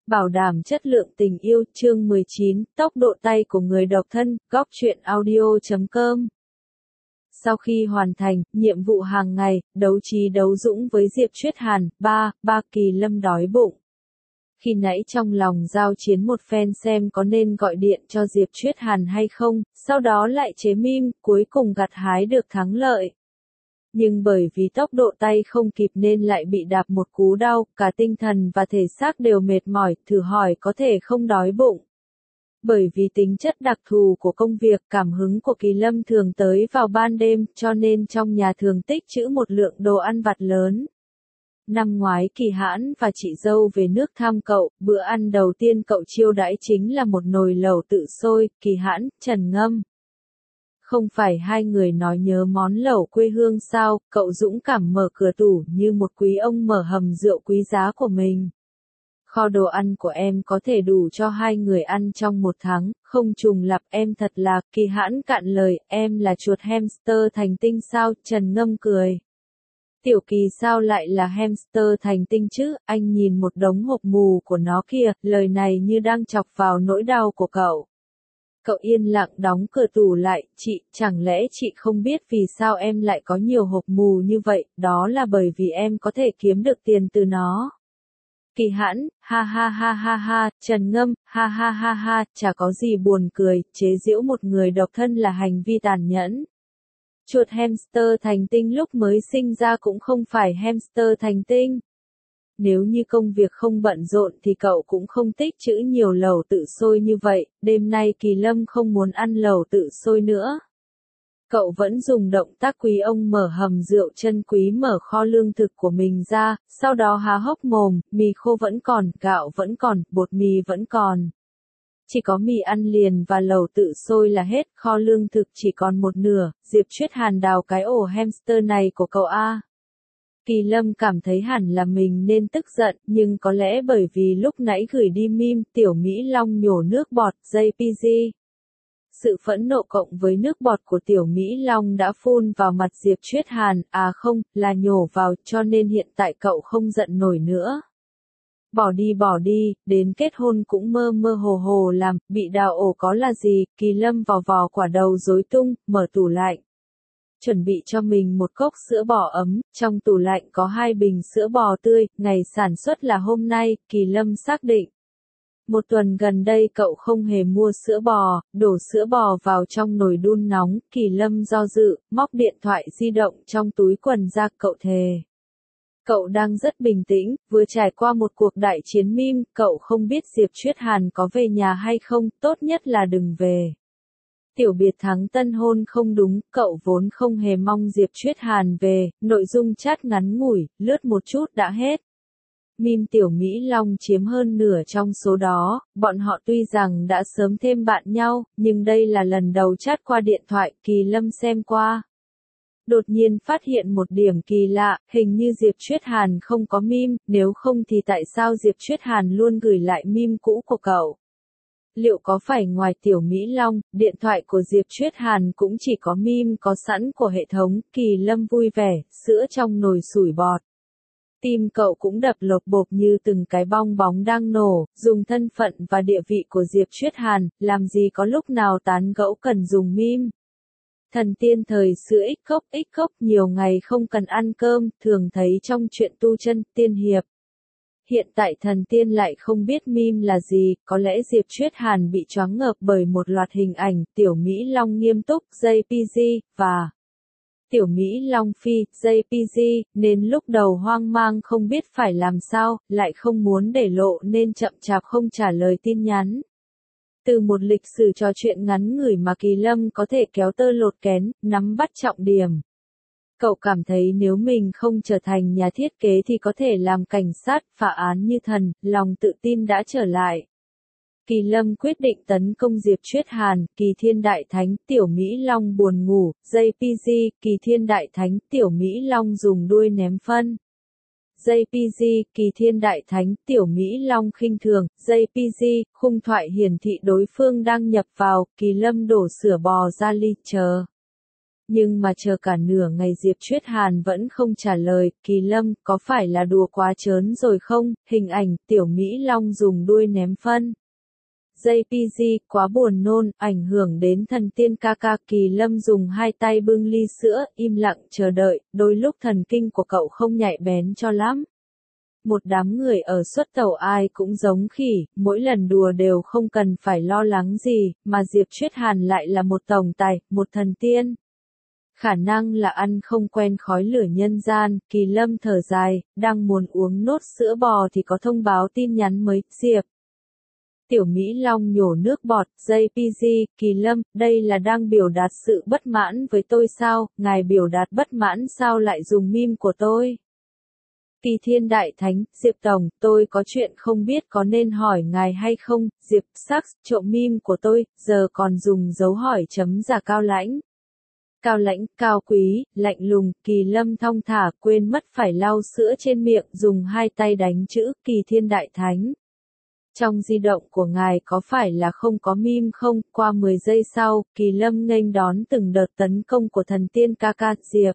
Bảo đảm chất lượng tình yêu, chương 19, tốc độ tay của người độc thân, góc truyện audio.com. Sau khi hoàn thành nhiệm vụ hàng ngày, đấu trí đấu dũng với Diệp Chuyết Hàn, ba Kỳ Lâm đói bụng. Khi nãy trong lòng giao chiến một phen xem có nên gọi điện cho Diệp Chuyết Hàn hay không, sau đó lại chế meme, cuối cùng gặt hái được thắng lợi. Nhưng bởi vì tốc độ tay không kịp nên lại bị đạp một cú đau, cả tinh thần và thể xác đều mệt mỏi, thử hỏi có thể không đói bụng. Bởi vì tính chất đặc thù của công việc, cảm hứng của Kỳ Lâm thường tới vào ban đêm, cho nên trong nhà thường tích trữ một lượng đồ ăn vặt lớn. Năm ngoái Kỳ Hãn và chị dâu về nước thăm cậu, bữa ăn đầu tiên cậu chiêu đãi chính là một nồi lẩu tự sôi, Kỳ Hãn, Trần Ngâm. Không phải hai người nói nhớ món lẩu quê hương sao, cậu dũng cảm mở cửa tủ như một quý ông mở hầm rượu quý giá của mình. Kho đồ ăn của em có thể đủ cho hai người ăn trong một tháng, không trùng lặp em thật là, Kỳ Hãn cạn lời, em là chuột hamster thành tinh sao, Trần Ngâm cười. Tiểu Kỳ sao lại là hamster thành tinh chứ, anh nhìn một đống hộp mù của nó kìa, lời này như đang chọc vào nỗi đau của cậu. Cậu yên lặng đóng cửa tủ lại, chị, chẳng lẽ chị không biết vì sao em lại có nhiều hộp mù như vậy, đó là bởi vì em có thể kiếm được tiền từ nó. Kỳ Hãn, ha ha ha ha ha, Trần Ngâm, ha ha ha ha, chả có gì buồn cười, chế giễu một người độc thân là hành vi tàn nhẫn. Chuột hamster thành tinh lúc mới sinh ra cũng không phải hamster thành tinh. Nếu như công việc không bận rộn thì cậu cũng không tích trữ nhiều lẩu tự sôi như vậy, đêm nay Kỳ Lâm không muốn ăn lẩu tự sôi nữa. Cậu vẫn dùng động tác quý ông mở hầm rượu chân quý mở kho lương thực của mình ra, sau đó há hốc mồm, mì khô vẫn còn, gạo vẫn còn, bột mì vẫn còn. Chỉ có mì ăn liền và lẩu tự sôi là hết, kho lương thực chỉ còn một nửa, Diệp Chuyết Hàn đào cái ổ hamster này của cậu a. Kỳ Lâm cảm thấy hẳn là mình nên tức giận, nhưng có lẽ bởi vì lúc nãy gửi đi meme, Tiểu Mỹ Long nhổ nước bọt, JPG. Sự phẫn nộ cộng với nước bọt của Tiểu Mỹ Long đã phun vào mặt Diệp Chuyết Hàn, à không, là nhổ vào, cho nên hiện tại cậu không giận nổi nữa. Bỏ đi, đến kết hôn cũng mơ mơ hồ hồ làm, bị đào ổ có là gì, Kỳ Lâm vò vò quả đầu rối tung, mở tủ lạnh. Chuẩn bị cho mình một cốc sữa bò ấm, trong tủ lạnh có 2 bình sữa bò tươi, ngày sản xuất là hôm nay, Kỳ Lâm xác định. Một tuần gần đây cậu không hề mua sữa bò, đổ sữa bò vào trong nồi đun nóng, Kỳ Lâm do dự, móc điện thoại di động trong túi quần ra, cậu thề. Cậu đang rất bình tĩnh, vừa trải qua một cuộc đại chiến meme, cậu không biết Diệp Chuyết Hàn có về nhà hay không, tốt nhất là đừng về. Tiểu biệt thắng tân hôn không đúng, cậu vốn không hề mong Diệp Chuyết Hàn về, nội dung chat ngắn ngủi, lướt một chút đã hết. Meme Tiểu Mỹ Long chiếm hơn nửa trong số đó, bọn họ tuy rằng đã sớm thêm bạn nhau, nhưng đây là lần đầu chat qua điện thoại, Kỳ Lâm xem qua. Đột nhiên phát hiện một điểm kỳ lạ, hình như Diệp Chuyết Hàn không có meme, nếu không thì tại sao Diệp Chuyết Hàn luôn gửi lại meme cũ của cậu? Liệu có phải ngoài Tiểu Mỹ Long, điện thoại của Diệp Chuyết Hàn cũng chỉ có meme có sẵn của hệ thống, Kỳ Lâm vui vẻ, sữa trong nồi sủi bọt. Tim cậu cũng đập lộc bộp như từng cái bong bóng đang nổ, dùng thân phận và địa vị của Diệp Chuyết Hàn, làm gì có lúc nào tán gẫu cần dùng meme. Thần tiên thời xưa ích cốc nhiều ngày không cần ăn cơm, thường thấy trong truyện tu chân, tiên hiệp. Hiện tại thần tiên lại không biết meme là gì, có lẽ Diệp Chuyết Hàn bị choáng ngợp bởi một loạt hình ảnh, Tiểu Mỹ Long nghiêm túc, JPG, và Tiểu Mỹ Long phi, JPG, nên lúc đầu hoang mang không biết phải làm sao, lại không muốn để lộ nên chậm chạp không trả lời tin nhắn. Từ một lịch sử trò chuyện ngắn ngủi mà Kỳ Lâm có thể kéo tơ lột kén, nắm bắt trọng điểm. Cậu cảm thấy nếu mình không trở thành nhà thiết kế thì có thể làm cảnh sát, phá án như thần, lòng tự tin đã trở lại. Kỳ Lâm quyết định tấn công Diệp Chuyết Hàn, Kỳ Thiên Đại Thánh, Tiểu Mỹ Long buồn ngủ, JPG, Kỳ Thiên Đại Thánh, Tiểu Mỹ Long dùng đuôi ném phân. JPG, Kỳ Thiên Đại Thánh, Tiểu Mỹ Long khinh thường, JPG, khung thoại hiển thị đối phương đang nhập vào, Kỳ Lâm đổ sữa bò ra ly chờ. Nhưng mà chờ cả nửa ngày Diệp Chuyết Hàn vẫn không trả lời, Kỳ Lâm, có phải là đùa quá trớn rồi không? Hình ảnh, Tiểu Mỹ Long dùng đuôi ném phân. JPG, quá buồn nôn, ảnh hưởng đến thần tiên ca ca. Kỳ Lâm dùng hai tay bưng ly sữa, im lặng chờ đợi, đôi lúc thần kinh của cậu không nhạy bén cho lắm. Một đám người ở suất tàu ai cũng giống khỉ, mỗi lần đùa đều không cần phải lo lắng gì, mà Diệp Chuyết Hàn lại là một tổng tài, một thần tiên. Khả năng là ăn không quen khói lửa nhân gian, Kỳ Lâm thở dài, đang muốn uống nốt sữa bò thì có thông báo tin nhắn mới, Diệp. Tiểu Mỹ Long nhổ nước bọt, JPG, Kỳ Lâm, đây là đang biểu đạt sự bất mãn với tôi sao, ngài biểu đạt bất mãn sao lại dùng meme của tôi. Kỳ Thiên Đại Thánh, Diệp Tổng, tôi có chuyện không biết có nên hỏi ngài hay không, Diệp, Sax, trộm meme của tôi, giờ còn dùng dấu hỏi chấm giả cao lãnh. Cao lãnh, cao quý, lạnh lùng, Kỳ Lâm thong thả, quên mất phải lau sữa trên miệng, dùng hai tay đánh chữ, Kỳ Thiên Đại Thánh. Trong di động của ngài có phải là không có meme không? Qua 10 giây sau, Kỳ Lâm nghênh đón từng đợt tấn công của thần tiên ca ca, Diệp.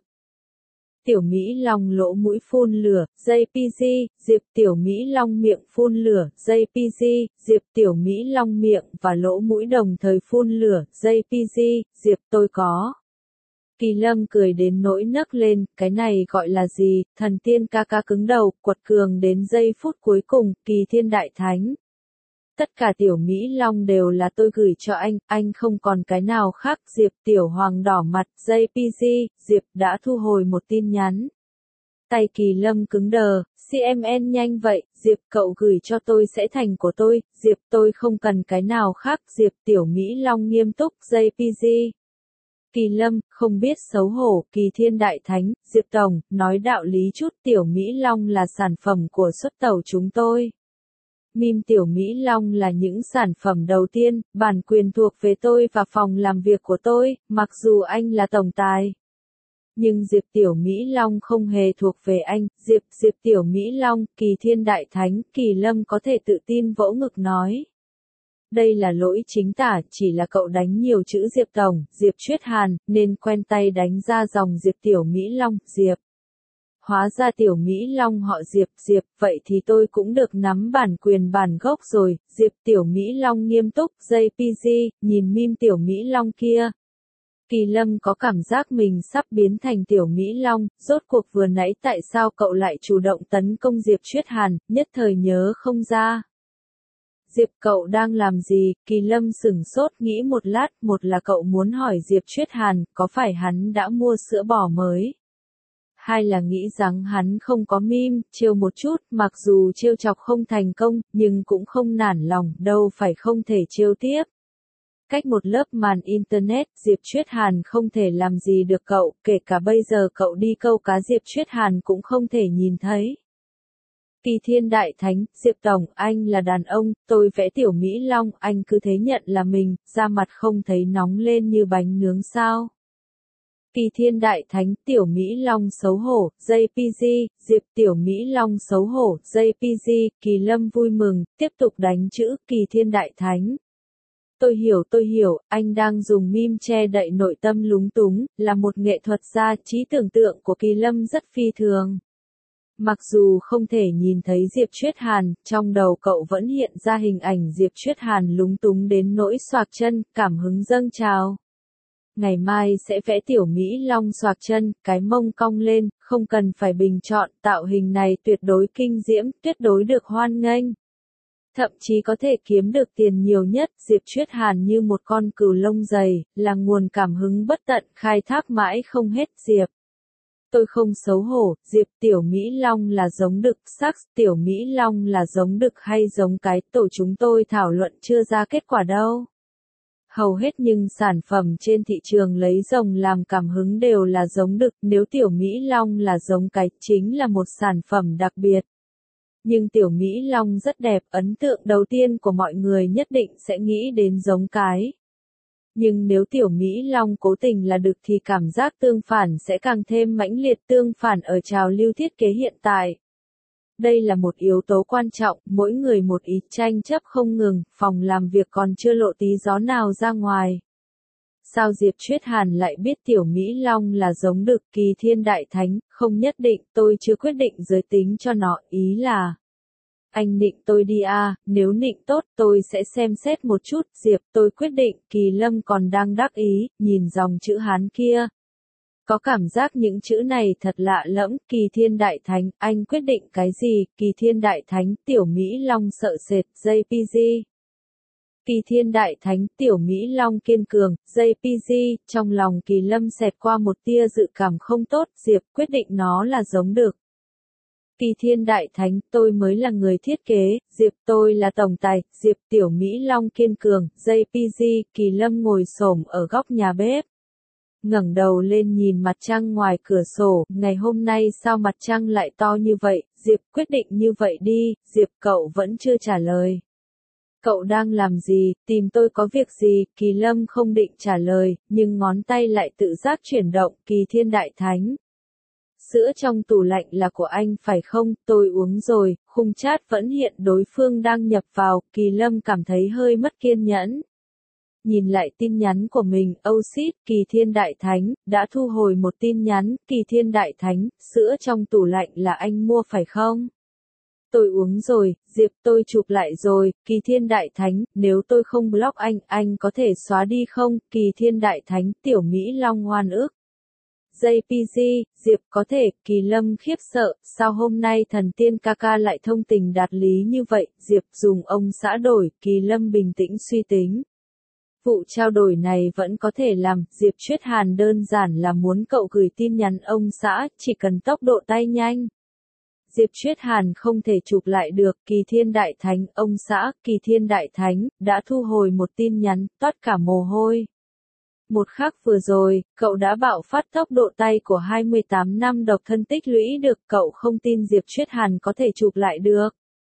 Tiểu Mỹ Long lỗ mũi phun lửa, JPG, Diệp. Tiểu Mỹ Long miệng phun lửa, JPG, Diệp. Tiểu Mỹ Long miệng và lỗ mũi đồng thời phun lửa, JPG, Diệp. Tôi có. Kỳ Lâm cười đến nỗi nấc lên, cái này gọi là gì? Thần tiên ca ca cứng đầu, quật cường đến giây phút cuối cùng, Kỳ Thiên Đại Thánh. Tất cả Tiểu Mỹ Long đều là tôi gửi cho anh không còn cái nào khác. Diệp. Tiểu Hoàng đỏ mặt, JPG, Diệp đã thu hồi một tin nhắn. Tay Kỳ Lâm cứng đờ, CMN nhanh vậy, Diệp cậu gửi cho tôi sẽ thành của tôi, Diệp tôi không cần cái nào khác, Diệp. Tiểu Mỹ Long nghiêm túc, JPG. Kỳ Lâm, không biết xấu hổ, Kỳ Thiên Đại Thánh, Diệp Tổng, nói đạo lý chút, Tiểu Mỹ Long là sản phẩm của xuất tàu chúng tôi. Meme Tiểu Mỹ Long là những sản phẩm đầu tiên, bản quyền thuộc về tôi và phòng làm việc của tôi, mặc dù anh là tổng tài. Nhưng Diệp Tiểu Mỹ Long không hề thuộc về anh, Diệp Tiểu Mỹ Long, Kỳ Thiên Đại Thánh, Kỳ Lâm có thể tự tin vỗ ngực nói. Đây là lỗi chính tả, chỉ là cậu đánh nhiều chữ Diệp Tổng, Diệp Chuyết Hàn, nên quen tay đánh ra dòng Diệp Tiểu Mỹ Long, Diệp. Hóa ra Tiểu Mỹ Long họ Diệp, vậy thì tôi cũng được nắm bản quyền bản gốc rồi, Diệp. Tiểu Mỹ Long nghiêm túc, JPG, nhìn meme Tiểu Mỹ Long kia. Kỳ Lâm có cảm giác mình sắp biến thành Tiểu Mỹ Long, rốt cuộc vừa nãy tại sao cậu lại chủ động tấn công Diệp Chuyết Hàn, nhất thời nhớ không ra. Diệp cậu đang làm gì? Kỳ Lâm sửng sốt nghĩ một lát, một là cậu muốn hỏi Diệp Chuyết Hàn, có phải hắn đã mua sữa bò mới? Hai là nghĩ rằng hắn không có meme, trêu một chút, mặc dù trêu chọc không thành công, nhưng cũng không nản lòng, đâu phải không thể trêu tiếp. Cách một lớp màn Internet, Diệp Chuyết Hàn không thể làm gì được cậu, kể cả bây giờ cậu đi câu cá Diệp Chuyết Hàn cũng không thể nhìn thấy. Kỳ Thiên Đại Thánh, Diệp Tổng, anh là đàn ông, tôi vẽ Tiểu Mỹ Long, anh cứ thế nhận là mình, da mặt không thấy nóng lên như bánh nướng sao. Kỳ Thiên Đại Thánh, Tiểu Mỹ Long xấu hổ, JPG, Diệp. Tiểu Mỹ Long xấu hổ, JPG, Kỳ Lâm vui mừng, tiếp tục đánh chữ, Kỳ Thiên Đại Thánh. Tôi hiểu, anh đang dùng meme che đậy nội tâm lúng túng, là một nghệ thuật gia, trí tưởng tượng của Kỳ Lâm rất phi thường. Mặc dù không thể nhìn thấy Diệp Chuyết Hàn, trong đầu cậu vẫn hiện ra hình ảnh Diệp Chuyết Hàn lúng túng đến nỗi xoạc chân, cảm hứng dâng trào. Ngày mai sẽ vẽ Tiểu Mỹ Long xoạc chân, cái mông cong lên, không cần phải bình chọn, tạo hình này tuyệt đối kinh diễm, tuyệt đối được hoan nghênh. Thậm chí có thể kiếm được tiền nhiều nhất, Diệp Chuyết Hàn như một con cừu lông dày, là nguồn cảm hứng bất tận, khai thác mãi không hết, Diệp. Tôi không xấu hổ, Diệp. Tiểu Mỹ Long là giống đực, Sax, Tiểu Mỹ Long là giống đực hay giống cái, tổ chúng tôi thảo luận chưa ra kết quả đâu. Hầu hết những sản phẩm trên thị trường lấy rồng làm cảm hứng đều là giống đực, nếu Tiểu Mỹ Long là giống cái, chính là một sản phẩm đặc biệt. Nhưng Tiểu Mỹ Long rất đẹp, ấn tượng đầu tiên của mọi người nhất định sẽ nghĩ đến giống cái. Nhưng nếu Tiểu Mỹ Long cố tình là đực thì cảm giác tương phản sẽ càng thêm mãnh liệt, tương phản ở trào lưu thiết kế hiện tại. Đây là một yếu tố quan trọng, mỗi người một ý, tranh chấp không ngừng, phòng làm việc còn chưa lộ tí gió nào ra ngoài. sao Diệp Chuyết Hàn lại biết Tiểu Mỹ Long là giống đực Kỳ Thiên Đại Thánh, không nhất định, tôi chưa quyết định giới tính cho nó, ý là. Anh nịnh tôi đi à, nếu nịnh tốt tôi sẽ xem xét một chút, Diệp, tôi quyết định, Kỳ Lâm còn đang đắc ý, nhìn dòng chữ Hán kia. Có cảm giác những chữ này thật lạ lẫm, Kỳ Thiên Đại Thánh, anh quyết định cái gì, Kỳ Thiên Đại Thánh, Tiểu Mỹ Long sợ sệt, JPG. Kỳ Thiên Đại Thánh, Tiểu Mỹ Long kiên cường, JPG, trong lòng Kỳ Lâm xẹt qua một tia dự cảm không tốt, Diệp quyết định nó là giống được. Kỳ Thiên Đại Thánh, tôi mới là người thiết kế, Diệp tôi là tổng tài, Diệp Tiểu Mỹ Long kiên cường, JPG, Kỳ Lâm ngồi xổm ở góc nhà bếp. Ngẩng đầu lên nhìn mặt trăng ngoài cửa sổ, ngày hôm nay sao mặt trăng lại to như vậy, Diệp quyết định như vậy đi, Diệp cậu vẫn chưa trả lời. Cậu đang làm gì, tìm tôi có việc gì, Kỳ Lâm không định trả lời, nhưng ngón tay lại tự giác chuyển động, Kỳ Thiên Đại Thánh. Sữa trong tủ lạnh là của anh phải không, tôi uống rồi, khung chat vẫn hiện đối phương đang nhập vào, Kỳ Lâm cảm thấy hơi mất kiên nhẫn. Nhìn lại tin nhắn của mình, oh shit, Kỳ Thiên Đại Thánh, đã thu hồi một tin nhắn, Kỳ Thiên Đại Thánh, sữa trong tủ lạnh là anh mua phải không? Tôi uống rồi, Diệp tôi chụp lại rồi, Kỳ Thiên Đại Thánh, nếu tôi không block anh có thể xóa đi không, Kỳ Thiên Đại Thánh, Tiểu Mỹ Long oan ức. JPG, Diệp có thể, Kỳ Lâm khiếp sợ, sao hôm nay thần tiên ca ca lại thông tình đạt lý như vậy, Diệp dùng ông xã đổi, Kỳ Lâm bình tĩnh suy tính. Vụ trao đổi này vẫn có thể làm, Diệp Chuyết Hàn đơn giản là muốn cậu gửi tin nhắn ông xã, chỉ cần tốc độ tay nhanh. Diệp Chuyết Hàn không thể chụp lại được, Kỳ Thiên Đại Thánh, ông xã, Kỳ Thiên Đại Thánh, đã thu hồi một tin nhắn, toát cả mồ hôi. Một khắc vừa rồi, cậu đã bạo phát tốc độ tay của 28 năm độc thân tích lũy được, cậu không tin Diệp Chuyết Hàn có thể chụp lại được.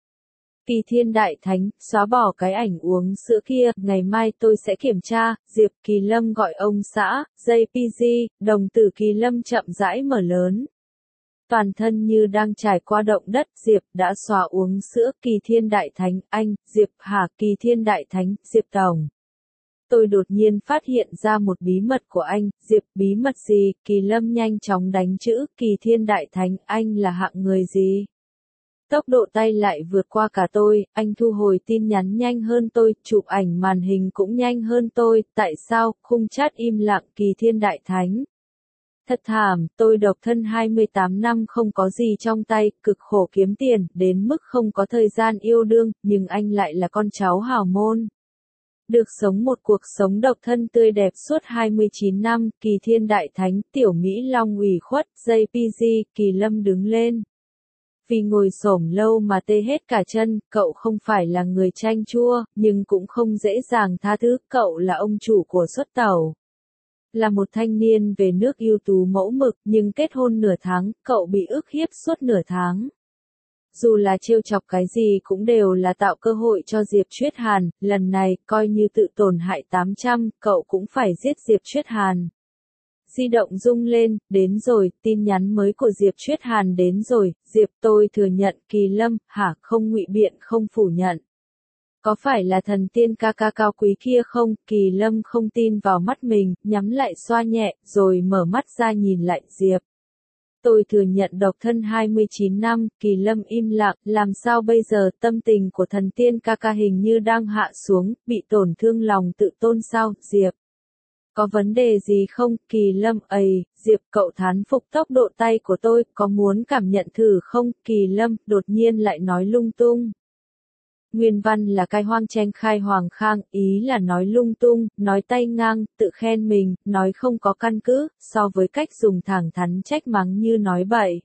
Kỳ Thiên Đại Thánh, xóa bỏ cái ảnh uống sữa kia, ngày mai tôi sẽ kiểm tra, Diệp Kỳ Lâm gọi ông xã, JPG, đồng tử Kỳ Lâm chậm rãi mở lớn. Toàn thân như đang trải qua động đất, Diệp đã xóa uống sữa, Kỳ Thiên Đại Thánh, anh, Diệp hả, Kỳ Thiên Đại Thánh, Diệp Tổng. Tôi đột nhiên phát hiện ra một bí mật của anh, Diệp, bí mật gì, Kỳ Lâm nhanh chóng đánh chữ, Kỳ Thiên Đại Thánh, anh là hạng người gì? Tốc độ tay lại vượt qua cả tôi, anh thu hồi tin nhắn nhanh hơn tôi, chụp ảnh màn hình cũng nhanh hơn tôi, tại sao, khung chat im lặng, Kỳ Thiên Đại Thánh. Thật thảm, tôi độc thân 28 năm không có gì trong tay, cực khổ kiếm tiền, đến mức không có thời gian yêu đương, nhưng anh lại là con cháu hào môn. Được sống một cuộc sống độc thân tươi đẹp suốt 29 năm, Kỳ Thiên Đại Thánh, Tiểu Mỹ Long ủy khuất, JPG, Kỳ Lâm đứng lên. Vì ngồi xổm lâu mà tê hết cả chân, cậu không phải là người chanh chua, nhưng cũng không dễ dàng tha thứ, cậu là ông chủ của xuất tàu. Là một thanh niên về nước ưu tú mẫu mực, nhưng kết hôn nửa tháng, cậu bị ức hiếp suốt nửa tháng. Dù là trêu chọc cái gì cũng đều là tạo cơ hội cho Diệp Chuyết Hàn, lần này, coi như tự tổn hại 800, cậu cũng phải giết Diệp Chuyết Hàn. Di động rung lên, đến rồi, tin nhắn mới của Diệp Chuyết Hàn đến rồi, Diệp tôi thừa nhận, Kỳ Lâm, hả, không ngụy biện, không phủ nhận. Có phải là thần tiên ca ca cao quý kia không, Kỳ Lâm không tin vào mắt mình, nhắm lại xoa nhẹ, rồi mở mắt ra nhìn lại Diệp. Tôi thừa nhận độc thân 29 năm, Kỳ Lâm im lặng, làm sao bây giờ, tâm tình của thần tiên ca ca hình như đang hạ xuống, bị tổn thương lòng tự tôn sao, Diệp. Có vấn đề gì không, Kỳ Lâm, Diệp cậu thán phục tốc độ tay của tôi, có muốn cảm nhận thử không, Kỳ Lâm, đột nhiên lại nói lung tung. Nguyên văn là cai hoang tranh khai hoàng khang, ý là nói lung tung, nói tay ngang, tự khen mình, nói không có căn cứ, so với cách dùng thẳng thắn trách mắng như nói bậy.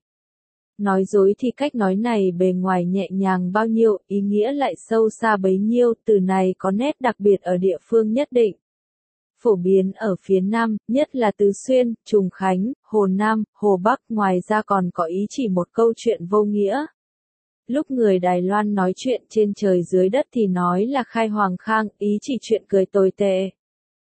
Nói dối thì cách nói này bề ngoài nhẹ nhàng bao nhiêu, ý nghĩa lại sâu xa bấy nhiêu, từ này có nét đặc biệt ở địa phương nhất định. Phổ biến ở phía Nam, nhất là Tứ Xuyên, Trùng Khánh, Hồ Nam, Hồ Bắc, ngoài ra còn có ý chỉ một câu chuyện vô nghĩa. Lúc người Đài Loan nói chuyện trên trời dưới đất thì nói là khai hoàng khang, ý chỉ chuyện cười tồi tệ.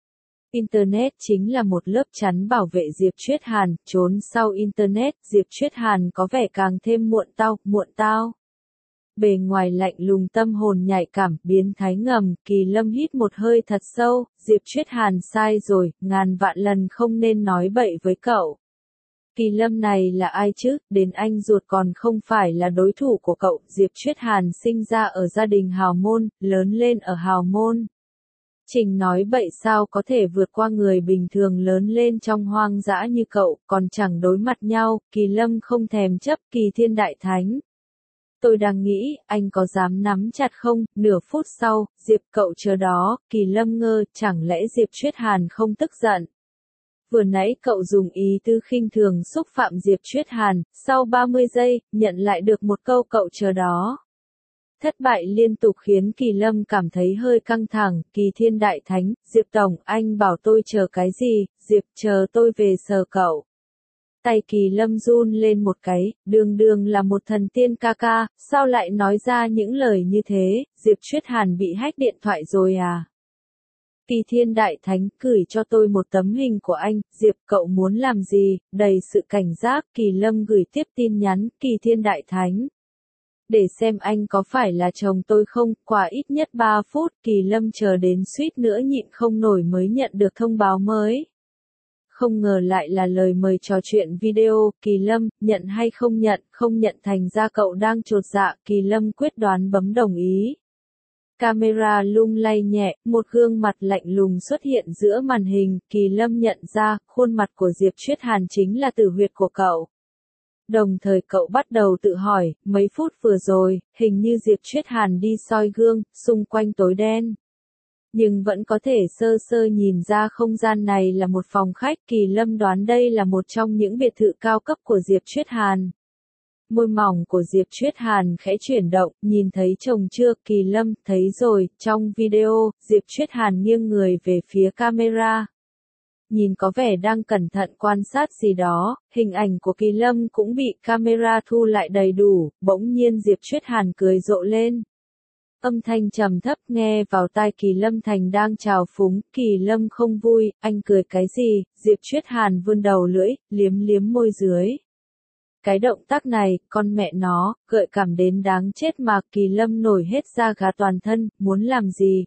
Internet chính là một lớp chắn bảo vệ Diệp Chuyết Hàn, trốn sau Internet, Diệp Chuyết Hàn có vẻ càng thêm muộn tao. Bề ngoài lạnh lùng tâm hồn nhạy cảm, biến thái ngầm, Kỳ Lâm hít một hơi thật sâu, Diệp Chuyết Hàn sai rồi, ngàn vạn lần không nên nói bậy với cậu. Kỳ Lâm này là ai chứ, đến anh ruột còn không phải là đối thủ của cậu. Diệp Chuyết Hàn sinh ra ở gia đình hào môn, lớn lên ở hào môn. Trình nói bậy sao có thể vượt qua người bình thường lớn lên trong hoang dã như cậu, còn chẳng đối mặt nhau. Kỳ Lâm không thèm chấp Kỳ Thiên Đại Thánh. Tôi đang nghĩ, anh có dám nắm chặt không? Nửa phút sau, Diệp cậu chờ đó. Kỳ Lâm ngơ, chẳng lẽ Diệp Chuyết Hàn không tức giận? Vừa nãy cậu dùng ý tứ khinh thường xúc phạm Diệp Chuyết Hàn, sau 30 giây, nhận lại được một câu cậu chờ đó. Thất bại liên tục khiến Kỳ Lâm cảm thấy hơi căng thẳng. Kỳ Thiên Đại Thánh, Diệp Tổng, anh bảo tôi chờ cái gì? Diệp, chờ tôi về sờ cậu. Tay Kỳ Lâm run lên một cái, đường là một thần tiên ca ca, sao lại nói ra những lời như thế? Diệp Chuyết Hàn bị hack điện thoại rồi à? Kỳ Thiên Đại Thánh, gửi cho tôi một tấm hình của anh. Diệp, cậu muốn làm gì? Đầy sự cảnh giác, Kỳ Lâm gửi tiếp tin nhắn. Kỳ Thiên Đại Thánh, để xem anh có phải là chồng tôi không. Qua ít nhất 3 phút, Kỳ Lâm chờ đến suýt nữa nhịn không nổi mới nhận được thông báo mới. Không ngờ lại là lời mời trò chuyện video. Kỳ Lâm, nhận hay không nhận? Không nhận thành ra cậu đang chột dạ. Kỳ Lâm quyết đoán bấm đồng ý. Camera lung lay nhẹ, một gương mặt lạnh lùng xuất hiện giữa màn hình. Kỳ Lâm nhận ra, khuôn mặt của Diệp Chuyết Hàn chính là tử huyệt của cậu. Đồng thời cậu bắt đầu tự hỏi, mấy phút vừa rồi, hình như Diệp Chuyết Hàn đi soi gương, xung quanh tối đen. Nhưng vẫn có thể sơ sơ nhìn ra không gian này là một phòng khách. Kỳ Lâm đoán đây là một trong những biệt thự cao cấp của Diệp Chuyết Hàn. Môi mỏng của Diệp Chuyết Hàn khẽ chuyển động, nhìn thấy chồng chưa? Kỳ Lâm, thấy rồi. Trong video, Diệp Chuyết Hàn nghiêng người về phía camera. Nhìn có vẻ đang cẩn thận quan sát gì đó, hình ảnh của Kỳ Lâm cũng bị camera thu lại đầy đủ. Bỗng nhiên Diệp Chuyết Hàn cười rộ lên. Âm thanh trầm thấp nghe vào tai Kỳ Lâm thành đang trào phúng. Kỳ Lâm không vui, anh cười cái gì? Diệp Chuyết Hàn vươn đầu lưỡi, liếm liếm môi dưới. Cái động tác này, con mẹ nó, gợi cảm đến đáng chết mà. Kỳ Lâm nổi hết da gà toàn thân, muốn làm gì?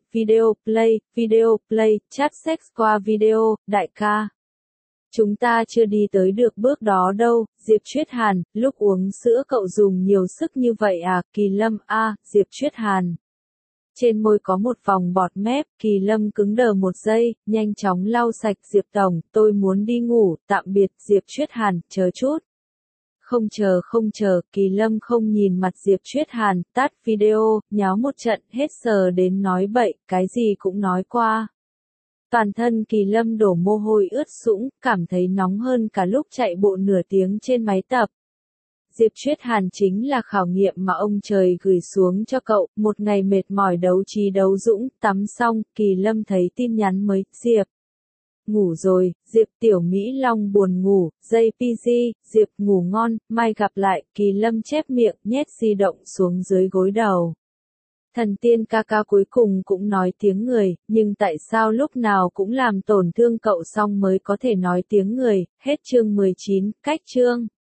Video play, chat sex qua video, đại ca. Chúng ta chưa đi tới được bước đó đâu. Diệp Chuyết Hàn, lúc uống sữa cậu dùng nhiều sức như vậy à? Kỳ Lâm, Diệp Chuyết Hàn. Trên môi có một vòng bọt mép. Kỳ Lâm cứng đờ một giây, nhanh chóng lau sạch. Diệp Tổng, tôi muốn đi ngủ, tạm biệt. Diệp Chuyết Hàn, chờ chút. Không chờ, Kỳ Lâm không nhìn mặt Diệp Chuyết Hàn, tắt video, nháo một trận, hết sờ đến nói bậy, cái gì cũng nói qua. Toàn thân Kỳ Lâm đổ mồ hôi ướt sũng, cảm thấy nóng hơn cả lúc chạy bộ nửa tiếng trên máy tập. Diệp Chuyết Hàn chính là khảo nghiệm mà ông trời gửi xuống cho cậu. Một ngày mệt mỏi đấu trí đấu dũng, tắm xong, Kỳ Lâm thấy tin nhắn mới. Diệp, ngủ rồi. Diệp, Tiểu Mỹ Long buồn ngủ. JPG, Diệp ngủ ngon, mai gặp lại. Kỳ Lâm chép miệng, nhét di động xuống dưới gối đầu. Thần tiên ca ca cuối cùng cũng nói tiếng người, nhưng tại sao lúc nào cũng làm tổn thương cậu xong mới có thể nói tiếng người? Hết chương 19, cách chương.